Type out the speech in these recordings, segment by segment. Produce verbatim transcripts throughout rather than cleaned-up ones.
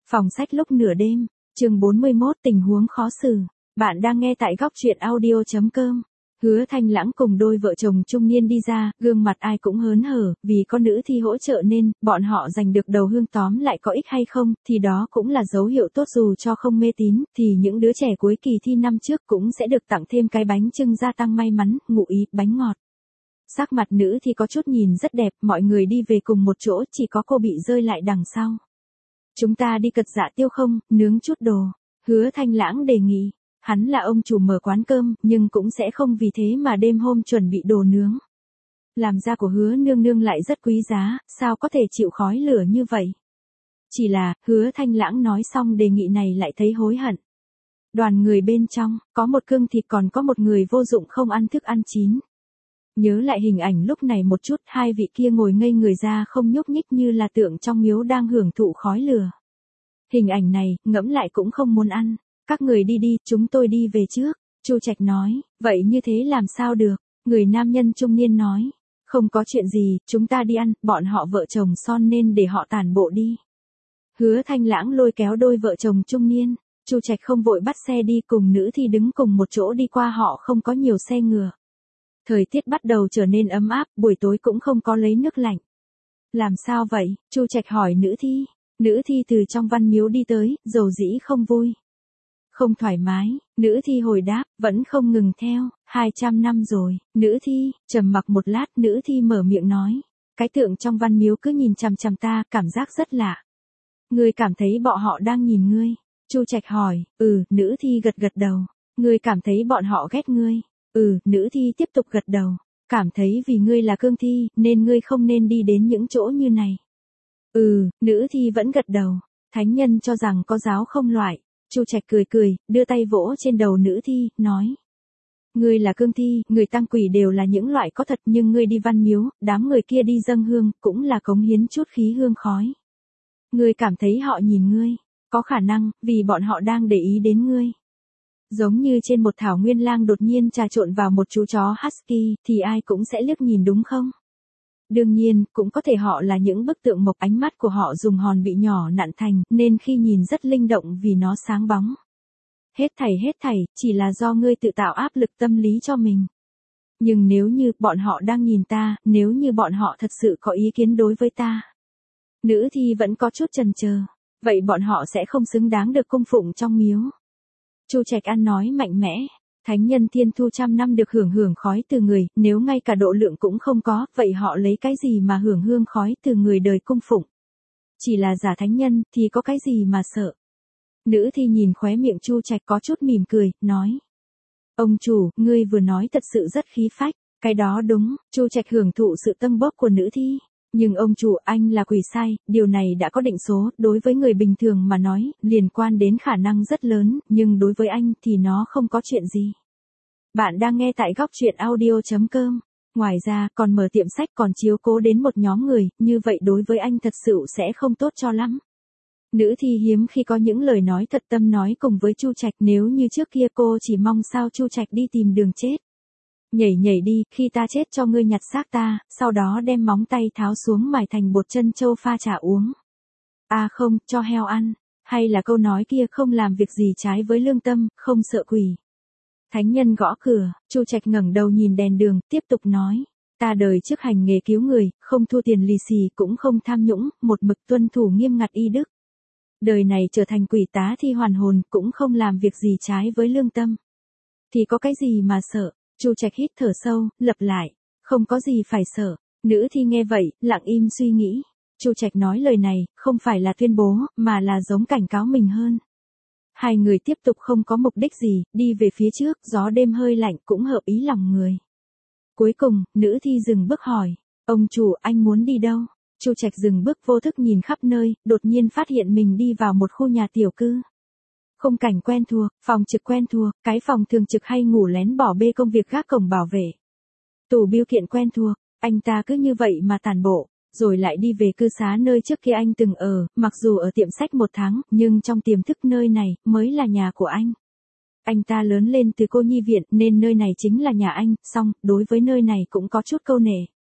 Phòng sách lúc nửa đêm, chương bốn mươi mốt tình huống khó xử. Bạn đang nghe tại góc truyện audio chấm com. Hứa Thanh Lãng cùng đôi vợ chồng trung niên đi ra, gương mặt ai cũng hớn hở, vì có nữ thi hỗ trợ nên, bọn họ giành được đầu hương tóm lại có ích hay không, thì đó cũng là dấu hiệu tốt dù cho không mê tín, thì những đứa trẻ cuối kỳ thi năm trước cũng sẽ được tặng thêm cái bánh chưng gia tăng may mắn, ngụ ý, bánh ngọt. Sắc mặt nữ thì có chút nhìn rất đẹp, mọi người đi về cùng một chỗ, chỉ có cô bị rơi lại đằng sau. Chúng ta đi cật dạ tiêu không, nướng chút đồ. Hứa Thanh Lãng đề nghị. Hắn là ông chủ mở quán cơm, nhưng cũng sẽ không vì thế mà đêm hôm chuẩn bị đồ nướng. Làm da của hứa nương nương lại rất quý giá, sao có thể chịu khói lửa như vậy? Chỉ là, hứa Thanh Lãng nói xong đề nghị này lại thấy hối hận. Đoàn người bên trong, có một cương thịt còn có một người vô dụng không ăn thức ăn chín. Nhớ lại hình ảnh lúc này một chút, hai vị kia ngồi ngây người ra không nhúc nhích như là tượng trong miếu đang hưởng thụ khói lửa. Hình ảnh này, ngẫm lại cũng không muốn ăn. Các người đi đi, chúng tôi đi về trước. Chu Trạch nói, vậy như thế làm sao được? Người nam nhân trung niên nói, không có chuyện gì, chúng ta đi ăn, bọn họ vợ chồng son nên để họ tản bộ đi. Hứa Thanh Lãng lôi kéo đôi vợ chồng trung niên, Chu Trạch không vội bắt xe đi cùng nữ thì đứng cùng một chỗ đi qua họ không có nhiều xe ngựa. Thời tiết bắt đầu trở nên ấm áp, buổi tối cũng không có lấy nước lạnh. Làm sao vậy? Chu Trạch hỏi nữ thi. Nữ thi từ trong văn miếu đi tới, dầu dĩ không vui. Không thoải mái, nữ thi hồi đáp, vẫn không ngừng theo, hai trăm năm rồi, nữ thi, trầm mặc một lát, nữ thi mở miệng nói, cái tượng trong văn miếu cứ nhìn chằm chằm ta, cảm giác rất lạ. Ngươi cảm thấy bọn họ đang nhìn ngươi? Chu Trạch hỏi, ừ, nữ thi gật gật đầu, ngươi cảm thấy bọn họ ghét ngươi? Ừ, nữ thi tiếp tục gật đầu, cảm thấy vì ngươi là cương thi, nên ngươi không nên đi đến những chỗ như này. Ừ, nữ thi vẫn gật đầu, thánh nhân cho rằng có giáo không loại. Chu Trạch cười cười, đưa tay vỗ trên đầu nữ thi, nói. Ngươi là cương thi, người tăng quỷ đều là những loại có thật nhưng ngươi đi văn miếu, đám người kia đi dâng hương, cũng là cống hiến chút khí hương khói. Ngươi cảm thấy họ nhìn ngươi, có khả năng, vì bọn họ đang để ý đến ngươi. Giống như trên một thảo nguyên lang đột nhiên trà trộn vào một chú chó husky, thì ai cũng sẽ liếc nhìn đúng không? Đương nhiên, cũng có thể họ là những bức tượng mộc ánh mắt của họ dùng hòn bị nhỏ nặn thành, nên khi nhìn rất linh động vì nó sáng bóng. Hết thảy hết thảy, chỉ là do ngươi tự tạo áp lực tâm lý cho mình. Nhưng nếu như bọn họ đang nhìn ta, nếu như bọn họ thật sự có ý kiến đối với ta. Nữ thi vẫn có chút chần chờ, vậy bọn họ sẽ không xứng đáng được cung phụng trong miếu. Chu Trạch An nói mạnh mẽ. Thánh nhân thiên thu trăm năm được hưởng hưởng khói từ người, nếu ngay cả độ lượng cũng không có, vậy họ lấy cái gì mà hưởng hương khói từ người đời cung phụng? Chỉ là giả thánh nhân, thì có cái gì mà sợ? Nữ thi nhìn khóe miệng Chu Trạch có chút mỉm cười, nói. Ông chủ, ngươi vừa nói thật sự rất khí phách, cái đó đúng, Chu Trạch hưởng thụ sự tâng bốc của nữ thi. Nhưng ông chủ, anh là quỷ sai, điều này đã có định số, đối với người bình thường mà nói, liên quan đến khả năng rất lớn, nhưng đối với anh thì nó không có chuyện gì. Bạn đang nghe tại góc truyện audio chấm com. Ngoài ra, còn mở tiệm sách còn chiếu cố đến một nhóm người, như vậy đối với anh thật sự sẽ không tốt cho lắm. Nữ thi hiếm khi có những lời nói thật tâm nói cùng với Chu Trạch, nếu như trước kia cô chỉ mong sao Chu Trạch đi tìm đường chết. Nhảy nhảy đi, khi ta chết cho ngươi nhặt xác ta, sau đó đem móng tay tháo xuống mài thành bột chân châu pha trà uống. À không, cho heo ăn. Hay là câu nói kia không làm việc gì trái với lương tâm, không sợ quỷ. Thánh nhân gõ cửa, Chu Trạch ngẩng đầu nhìn đèn đường, tiếp tục nói. Ta đời trước hành nghề cứu người, không thu tiền lì xì cũng không tham nhũng, một mực tuân thủ nghiêm ngặt y đức. Đời này trở thành quỷ tá thi hoàn hồn, cũng không làm việc gì trái với lương tâm. Thì có cái gì mà sợ? Chu Trạch hít thở sâu, lặp lại, không có gì phải sợ. Nữ thi nghe vậy, lặng im suy nghĩ. Chu Trạch nói lời này, không phải là tuyên bố, mà là giống cảnh cáo mình hơn. Hai người tiếp tục không có mục đích gì, đi về phía trước, gió đêm hơi lạnh cũng hợp ý lòng người. Cuối cùng, nữ thi dừng bước hỏi, ông chủ, anh muốn đi đâu? Chu Trạch dừng bước vô thức nhìn khắp nơi, đột nhiên phát hiện mình đi vào một khu nhà tiểu cư. Khung cảnh quen thuộc, phòng trực quen thuộc, cái phòng thường trực hay ngủ lén bỏ bê công việc gác cổng bảo vệ. Tủ bưu kiện quen thuộc, anh ta cứ như vậy mà tàn bộ, rồi lại đi về cư xá nơi trước kia anh từng ở, mặc dù ở tiệm sách một tháng, nhưng trong tiềm thức nơi này, mới là nhà của anh. Anh ta lớn lên từ cô nhi viện nên nơi này chính là nhà anh, song, đối với nơi này cũng có chút câu nể.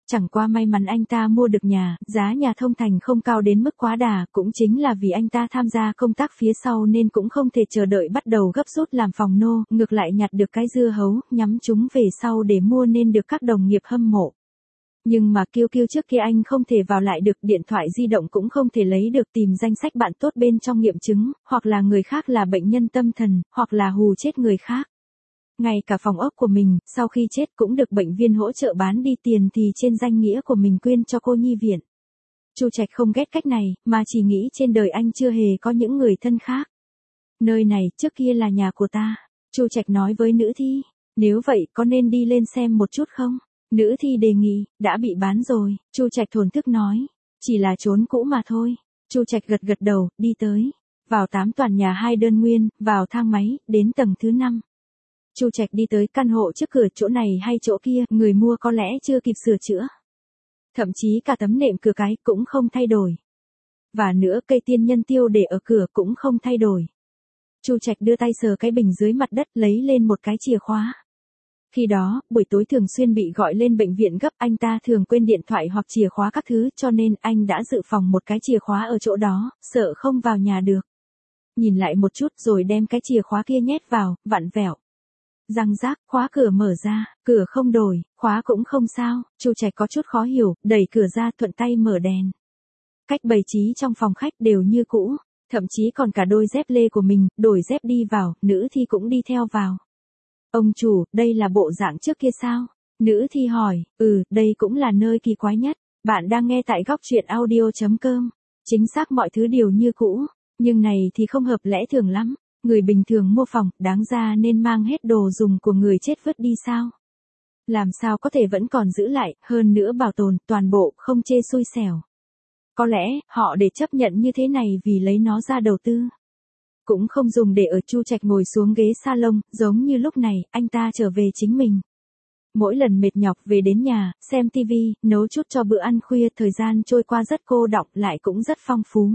Chẳng qua may mắn anh ta mua được nhà, giá nhà thông thành không cao đến mức quá đà, cũng chính là vì anh ta tham gia công tác phía sau nên cũng không thể chờ đợi bắt đầu gấp rút làm phòng nô, ngược lại nhặt được cái dưa hấu, nhắm chúng về sau để mua nên được các đồng nghiệp hâm mộ. Nhưng mà Kiêu Kiêu trước kia anh không thể vào lại được, điện thoại di động cũng không thể lấy được, tìm danh sách bạn tốt bên trong nghiệm chứng, hoặc là người khác là bệnh nhân tâm thần, hoặc là hù chết người khác. Ngay cả phòng ốc của mình, sau khi chết cũng được bệnh viên hỗ trợ bán đi, tiền thì trên danh nghĩa của mình quyên cho cô nhi viện. Chu Trạch không ghét cách này, mà chỉ nghĩ trên đời anh chưa hề có những người thân khác. Nơi này trước kia là nhà của ta, Chu Trạch nói với nữ thi. Nếu vậy có nên đi lên xem một chút không? Nữ thi đề nghị. Đã bị bán rồi, Chu Trạch thổn thức nói. Chỉ là trốn cũ mà thôi. Chu Trạch gật gật đầu, đi tới. Vào tám tòa nhà hai đơn nguyên, vào thang máy, đến tầng thứ năm. Chu Trạch đi tới căn hộ trước cửa, chỗ này hay chỗ kia, người mua có lẽ chưa kịp sửa chữa. Thậm chí cả tấm nệm cửa cái cũng không thay đổi. Và nữa cây tiên nhân tiêu để ở cửa cũng không thay đổi. Chu Trạch đưa tay sờ cái bình dưới mặt đất, lấy lên một cái chìa khóa. Khi đó, buổi tối thường xuyên bị gọi lên bệnh viện gấp, anh ta thường quên điện thoại hoặc chìa khóa các thứ, cho nên anh đã dự phòng một cái chìa khóa ở chỗ đó, sợ không vào nhà được. Nhìn lại một chút rồi đem cái chìa khóa kia nhét vào, vặn vẹo. Răng rác, khóa cửa mở ra, cửa không đổi, khóa cũng không sao. Chu Trạch có chút khó hiểu, đẩy cửa ra, thuận tay mở đèn. Cách bày trí trong phòng khách đều như cũ, thậm chí còn cả đôi dép lê của mình, đổi dép đi vào, nữ thi cũng đi theo vào. Ông chủ, đây là bộ dạng trước kia sao? Nữ thi hỏi. Ừ, đây cũng là nơi kỳ quái nhất. Bạn đang nghe tại góc truyện audio chấm com. Chính xác mọi thứ đều như cũ, nhưng này thì không hợp lẽ thường lắm. Người bình thường mua phòng, đáng ra nên mang hết đồ dùng của người chết vứt đi sao? Làm sao có thể vẫn còn giữ lại, hơn nữa bảo tồn, toàn bộ, không chê xui xẻo. Có lẽ, họ để chấp nhận như thế này vì lấy nó ra đầu tư. Cũng không dùng để ở. Chu Trạch ngồi xuống ghế salon, giống như lúc này, anh ta trở về chính mình. Mỗi lần mệt nhọc về đến nhà, xem tivi, nấu chút cho bữa ăn khuya, thời gian trôi qua rất cô đọng, lại cũng rất phong phú.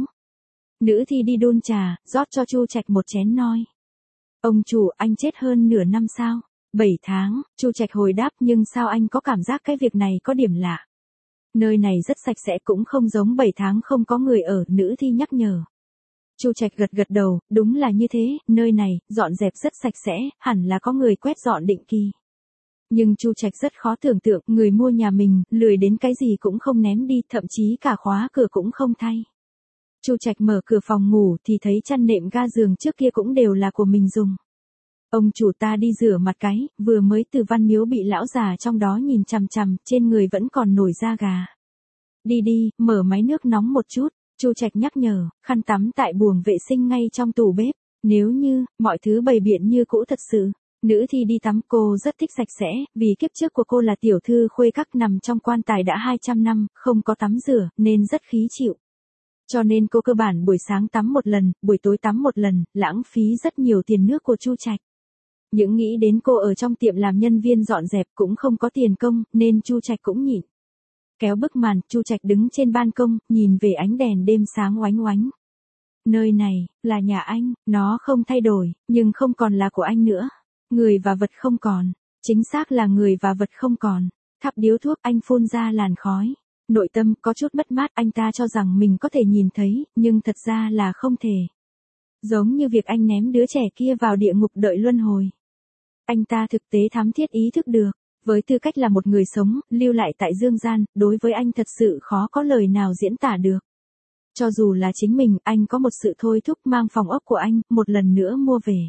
Nữ thi đi đun trà, rót cho Chu Trạch một chén noi. Ông chủ, anh chết hơn nửa năm sao? Bảy tháng, Chu Trạch hồi đáp, nhưng sao anh có cảm giác cái việc này có điểm lạ? Nơi này rất sạch sẽ, cũng không giống bảy tháng không có người ở, nữ thi nhắc nhở. Chu Trạch gật gật đầu, đúng là như thế, nơi này, dọn dẹp rất sạch sẽ, hẳn là có người quét dọn định kỳ. Nhưng Chu Trạch rất khó tưởng tượng, người mua nhà mình, lười đến cái gì cũng không ném đi, thậm chí cả khóa cửa cũng không thay. Chu Trạch mở cửa phòng ngủ thì thấy chăn nệm ga giường trước kia cũng đều là của mình dùng. Ông chủ, ta đi rửa mặt cái, vừa mới từ Văn Miếu bị lão già trong đó nhìn chằm chằm, trên người vẫn còn nổi da gà. Đi đi, mở máy nước nóng một chút. Chu Trạch nhắc nhở, khăn tắm tại buồng vệ sinh ngay trong tủ bếp. Nếu như, mọi thứ bày biện như cũ thật sự. Nữ thi đi tắm, cô rất thích sạch sẽ, vì kiếp trước của cô là tiểu thư khuê các nằm trong quan tài đã hai trăm năm, không có tắm rửa, nên rất khí chịu. Cho nên cô cơ bản buổi sáng tắm một lần, buổi tối tắm một lần, lãng phí rất nhiều tiền nước của Chu Trạch. Những nghĩ đến cô ở trong tiệm làm nhân viên dọn dẹp cũng không có tiền công, nên Chu Trạch cũng nhịn. Kéo bức màn, Chu Trạch đứng trên ban công, nhìn về ánh đèn đêm sáng oánh oánh. Nơi này, là nhà anh, nó không thay đổi, nhưng không còn là của anh nữa. Người và vật không còn, chính xác là người và vật không còn. Thắp điếu thuốc, anh phun ra làn khói. Nội tâm có chút mất mát, anh ta cho rằng mình có thể nhìn thấy, nhưng thật ra là không thể. Giống như việc anh ném đứa trẻ kia vào địa ngục đợi luân hồi. Anh ta thực tế thám thiết ý thức được. Với tư cách là một người sống, lưu lại tại dương gian, đối với anh thật sự khó có lời nào diễn tả được. Cho dù là chính mình, anh có một sự thôi thúc mang phòng ốc của anh, một lần nữa mua về.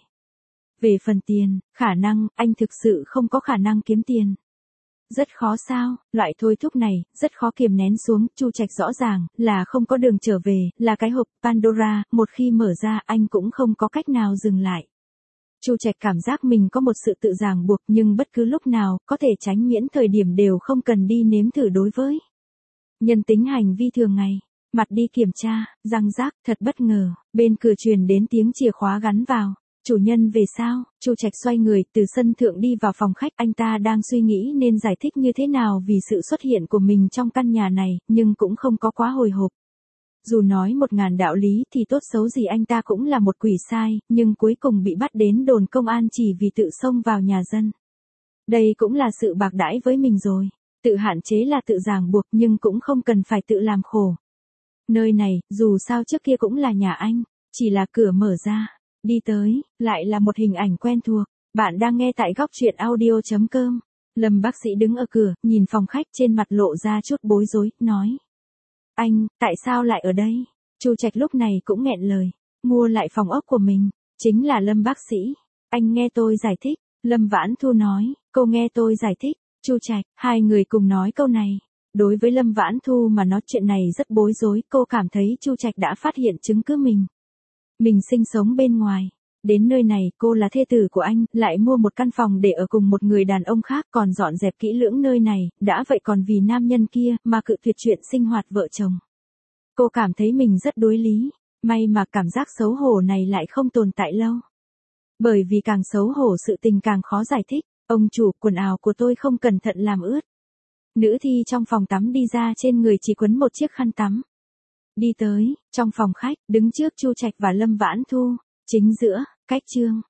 Về phần tiền, khả năng, anh thực sự không có khả năng kiếm tiền. Rất khó sao, loại thôi thúc này, rất khó kiềm nén xuống. Chu Trạch rõ ràng, là không có đường trở về, là cái hộp Pandora, một khi mở ra, anh cũng không có cách nào dừng lại. Chu Trạch cảm giác mình có một sự tự ràng buộc, nhưng bất cứ lúc nào, có thể tránh miễn thời điểm đều không cần đi nếm thử đối với. Nhân tính hành vi thường ngày, mặt đi kiểm tra, răng rác, thật bất ngờ, bên cửa truyền đến tiếng chìa khóa gắn vào. Chủ nhân về sao? Chu Trạch xoay người, từ sân thượng đi vào phòng khách, anh ta đang suy nghĩ nên giải thích như thế nào vì sự xuất hiện của mình trong căn nhà này, nhưng cũng không có quá hồi hộp. Dù nói một ngàn đạo lý thì tốt xấu gì anh ta cũng là một quỷ sai, nhưng cuối cùng bị bắt đến đồn công an chỉ vì tự xông vào nhà dân. Đây cũng là sự bạc đãi với mình rồi. Tự hạn chế là tự ràng buộc nhưng cũng không cần phải tự làm khổ. Nơi này, dù sao trước kia cũng là nhà anh, chỉ là cửa mở ra, đi tới, lại là một hình ảnh quen thuộc. Bạn đang nghe tại góc truyện audio chấm com. Lâm bác sĩ đứng ở cửa, nhìn phòng khách trên mặt lộ ra chút bối rối, nói. Anh, tại sao lại ở đây? Chu Trạch lúc này cũng nghẹn lời, mua lại phòng ốc của mình, chính là Lâm bác sĩ. Anh nghe tôi giải thích, Lâm Vãn Thu nói, cô nghe tôi giải thích, Chu Trạch, hai người cùng nói câu này. Đối với Lâm Vãn Thu mà nói chuyện này rất bối rối, cô cảm thấy Chu Trạch đã phát hiện chứng cứ mình. Mình sinh sống bên ngoài. Đến nơi này cô là thê tử của anh, lại mua một căn phòng để ở cùng một người đàn ông khác còn dọn dẹp kỹ lưỡng nơi này, đã vậy còn vì nam nhân kia mà cự tuyệt chuyện sinh hoạt vợ chồng. Cô cảm thấy mình rất đối lý, may mà cảm giác xấu hổ này lại không tồn tại lâu. Bởi vì càng xấu hổ sự tình càng khó giải thích, ông chủ, quần áo của tôi không cẩn thận làm ướt. Nữ thi trong phòng tắm đi ra trên người chỉ quấn một chiếc khăn tắm. Đi tới, trong phòng khách, đứng trước Chu Trạch và Lâm Vãn Thu, chính giữa, cách chương,